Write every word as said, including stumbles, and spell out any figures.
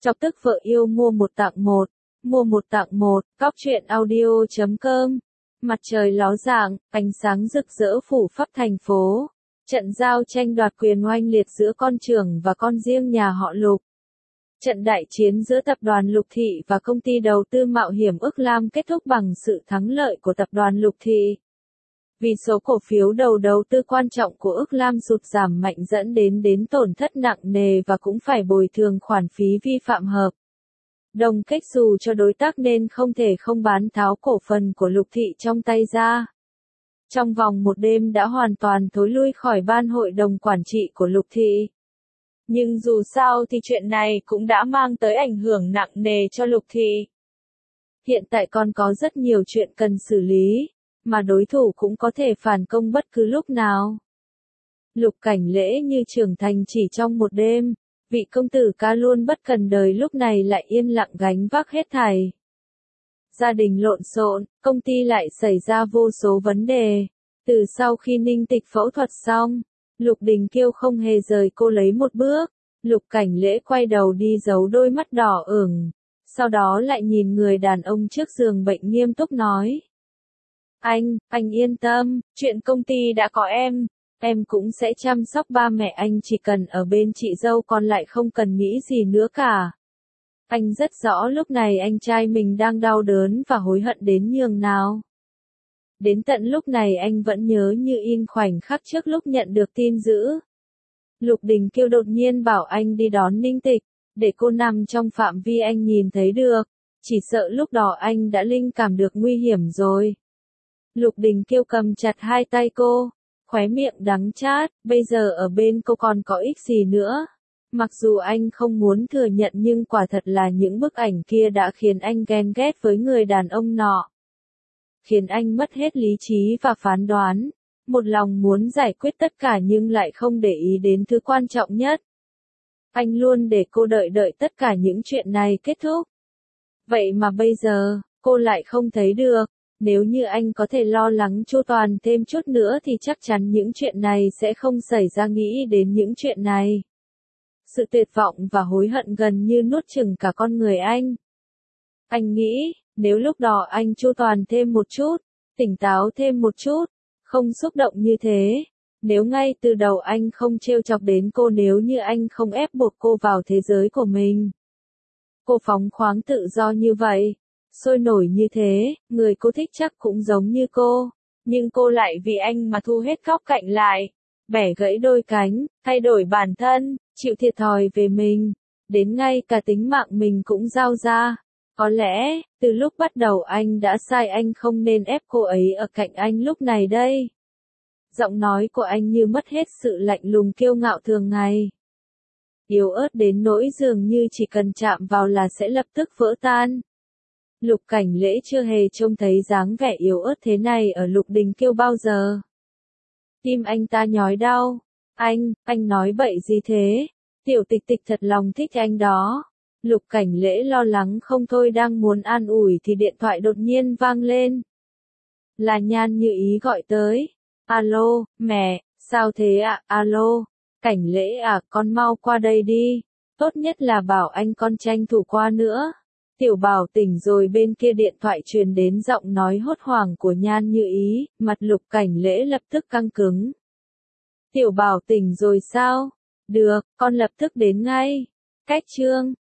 Chọc tức vợ yêu mua một tặng một, mua một tặng một, cóc truyện audio chấm com. Mặt trời ló dạng, ánh sáng rực rỡ phủ phắp thành phố. Trận giao tranh đoạt quyền oanh liệt giữa con trưởng và con riêng nhà họ Lục. Trận đại chiến giữa tập đoàn Lục Thị và công ty đầu tư mạo hiểm Ước Lam kết thúc bằng sự thắng lợi của tập đoàn Lục Thị. Vì số cổ phiếu đầu đầu tư quan trọng của Ước Lam sụt giảm mạnh dẫn đến đến tổn thất nặng nề và cũng phải bồi thường khoản phí vi phạm hợp đồng kết xù cho đối tác nên không thể không bán tháo cổ phần của Lục Thị trong tay ra. Trong vòng một đêm đã hoàn toàn thối lui khỏi ban hội đồng quản trị của Lục Thị. Nhưng dù sao thì chuyện này cũng đã mang tới ảnh hưởng nặng nề cho Lục Thị. Hiện tại còn có rất nhiều chuyện cần xử lý, mà đối thủ cũng có thể phản công bất cứ lúc nào. Lục Cảnh Lễ như trưởng thành chỉ trong một đêm, vị công tử ca luôn bất cần đời lúc này lại yên lặng gánh vác hết thảy. Gia đình lộn xộn, công ty lại xảy ra vô số vấn đề. Từ sau khi Ninh Tịch phẫu thuật xong, Lục Đình Kiêu không hề rời cô lấy một bước. Lục Cảnh Lễ quay đầu đi giấu đôi mắt đỏ ửng, sau đó lại nhìn người đàn ông trước giường bệnh nghiêm túc nói. Anh, anh yên tâm, chuyện công ty đã có em, em cũng sẽ chăm sóc ba mẹ anh chỉ cần ở bên chị dâu còn lại không cần nghĩ gì nữa cả. Anh rất rõ lúc này anh trai mình đang đau đớn và hối hận đến nhường nào. Đến tận lúc này anh vẫn nhớ như in khoảnh khắc trước lúc nhận được tin dữ. Lục Đình Kiêu đột nhiên bảo anh đi đón Ninh Tịch, để cô nằm trong phạm vi anh nhìn thấy được, chỉ sợ lúc đó anh đã linh cảm được nguy hiểm rồi. Lục Đình Kiêu cầm chặt hai tay cô, khóe miệng đắng chát, bây giờ ở bên cô còn có ích gì nữa. Mặc dù anh không muốn thừa nhận nhưng quả thật là những bức ảnh kia đã khiến anh ghen ghét với người đàn ông nọ. Khiến anh mất hết lý trí và phán đoán, một lòng muốn giải quyết tất cả nhưng lại không để ý đến thứ quan trọng nhất. Anh luôn để cô đợi đợi tất cả những chuyện này kết thúc. Vậy mà bây giờ, cô lại không thấy được. Nếu như anh có thể lo lắng chu toàn thêm chút nữa thì chắc chắn những chuyện này sẽ không xảy ra, nghĩ đến những chuyện này. Sự tuyệt vọng và hối hận gần như nuốt chửng cả con người anh. Anh nghĩ, nếu lúc đó anh chu toàn thêm một chút, tỉnh táo thêm một chút, không xúc động như thế, nếu ngay từ đầu anh không trêu chọc đến cô, nếu như anh không ép buộc cô vào thế giới của mình. Cô phóng khoáng tự do như vậy, sôi nổi như thế, người cô thích chắc cũng giống như cô, nhưng cô lại vì anh mà thu hết góc cạnh lại, bẻ gãy đôi cánh, thay đổi bản thân, chịu thiệt thòi về mình, đến ngay cả tính mạng mình cũng giao ra. Có lẽ, từ lúc bắt đầu anh đã sai, anh không nên ép cô ấy ở cạnh anh lúc này đây. Giọng nói của anh như mất hết sự lạnh lùng kiêu ngạo thường ngày. Yếu ớt đến nỗi dường như chỉ cần chạm vào là sẽ lập tức vỡ tan. Lục Cảnh Lễ chưa hề trông thấy dáng vẻ yếu ớt thế này ở Lục Đình Kiêu bao giờ. Tim anh ta nhói đau. Anh, anh nói bậy gì thế? Tiểu Tịch Tịch thật lòng thích anh đó. Lục Cảnh Lễ lo lắng không thôi, đang muốn an ủi thì điện thoại đột nhiên vang lên. Là Nhan Như Ý gọi tới. Alo, mẹ, sao thế ạ? À? Alo, Cảnh Lễ à, con mau qua đây đi. Tốt nhất là bảo anh con tranh thủ qua nữa. Tiểu Bảo tỉnh rồi. Bên kia điện thoại truyền đến giọng nói hốt hoảng của Nhan Như Ý, mặt Lục Cảnh Lễ lập tức căng cứng. Tiểu Bảo tỉnh rồi sao? Được, con lập tức đến ngay. Cách chương